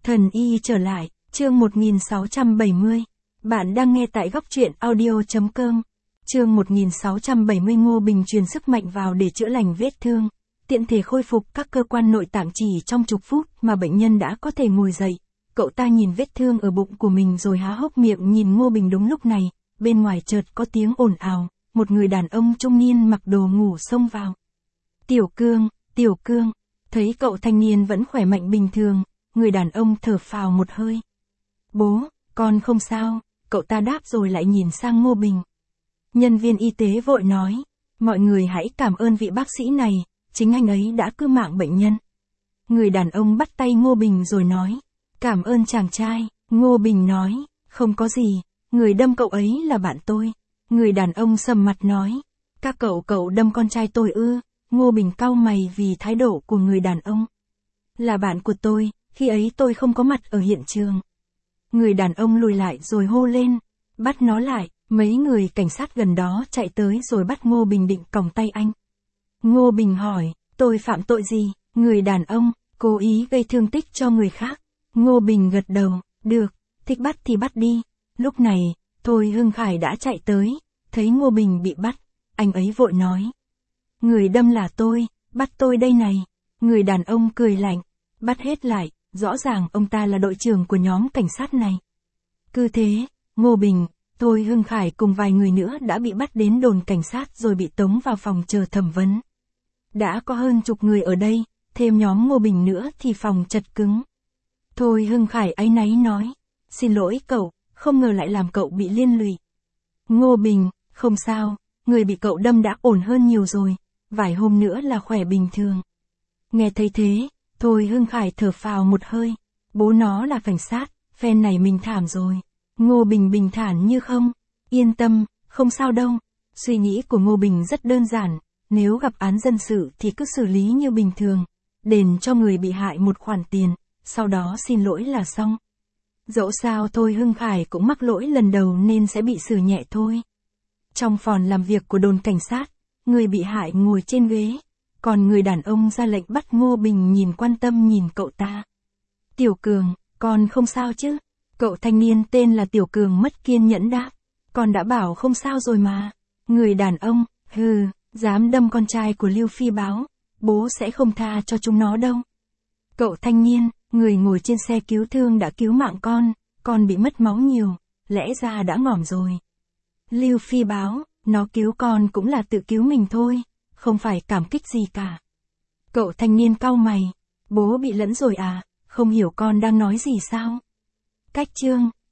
Thần y trở lại, chương 1670. Bạn đang nghe tại góc truyện audio.com. Chương 1670 Ngô Bình truyền sức mạnh vào để chữa lành vết thương, tiện thể khôi phục các cơ quan nội tạng chỉ trong chục phút mà bệnh nhân đã có thể ngồi dậy. Cậu ta nhìn vết thương ở bụng của mình rồi há hốc miệng nhìn Ngô Bình. Đúng lúc này, bên ngoài chợt có tiếng ồn ào, một người đàn ông trung niên mặc đồ ngủ xông vào. Tiểu Cương, thấy cậu thanh niên vẫn khỏe mạnh bình thường, người đàn ông thở phào một hơi. Bố, con không sao, cậu ta đáp rồi lại nhìn sang Ngô Bình. Nhân viên y tế vội nói, mọi người hãy cảm ơn vị bác sĩ này, chính anh ấy đã cứu mạng bệnh nhân. Người đàn ông bắt tay Ngô Bình rồi nói, cảm ơn chàng trai. Ngô Bình nói, không có gì, người đâm cậu ấy là bạn tôi. Người đàn ông sầm mặt nói, các cậu đâm con trai tôi ư? Ngô Bình cau mày vì thái độ của người đàn ông. Là bạn của tôi, khi ấy tôi không có mặt ở hiện trường. Người đàn ông lùi lại rồi hô lên, bắt nó lại. Mấy người cảnh sát gần đó chạy tới rồi bắt Ngô Bình định còng tay anh. Ngô Bình hỏi, tôi phạm tội gì? Người đàn ông, cố ý gây thương tích cho người khác. Ngô Bình gật đầu, được, thích bắt thì bắt đi. Lúc này, Thôi Hưng Khải đã chạy tới, thấy Ngô Bình bị bắt, anh ấy vội nói. Người đâm là tôi, bắt tôi đây này. Người đàn ông cười lạnh, bắt hết lại, rõ ràng ông ta là đội trưởng của nhóm cảnh sát này. Cứ thế, Ngô Bình, Thôi Hưng Khải cùng vài người nữa đã bị bắt đến đồn cảnh sát rồi bị tống vào phòng chờ thẩm vấn. Đã có hơn chục người ở đây, thêm nhóm Ngô Bình nữa thì phòng chật cứng. Thôi Hưng Khải áy náy nói, xin lỗi cậu, không ngờ lại làm cậu bị liên lụy. Ngô Bình, không sao, người bị cậu đâm đã ổn hơn nhiều rồi, vài hôm nữa là khỏe bình thường. Nghe thấy thế, Thôi Hưng Khải thở phào một hơi, bố nó là cảnh sát, phen này mình thảm rồi. Ngô Bình bình thản như không, yên tâm, không sao đâu. Suy nghĩ của Ngô Bình rất đơn giản, nếu gặp án dân sự thì cứ xử lý như bình thường, đền cho người bị hại một khoản tiền, sau đó xin lỗi là xong. Dẫu sao Thôi Hưng Khải cũng mắc lỗi lần đầu nên sẽ bị xử nhẹ thôi. Trong phòng làm việc của đồn cảnh sát, người bị hại ngồi trên ghế, còn người đàn ông ra lệnh bắt Ngô Bình nhìn quan tâm nhìn cậu ta. Tiểu Cường, con không sao chứ? Cậu thanh niên tên là Tiểu Cường mất kiên nhẫn đáp, con đã bảo không sao rồi mà. Người đàn ông, hừ, dám đâm con trai của Lưu Phi Báo, bố sẽ không tha cho chúng nó đâu. Cậu thanh niên, người ngồi trên xe cứu thương đã cứu mạng con bị mất máu nhiều, lẽ ra đã ngỏm rồi. Lưu Phi Báo, nó cứu con cũng là tự cứu mình thôi, không phải cảm kích gì cả. Cậu thanh niên cau mày, bố bị lẫn rồi à, không hiểu con đang nói gì sao? Cách chương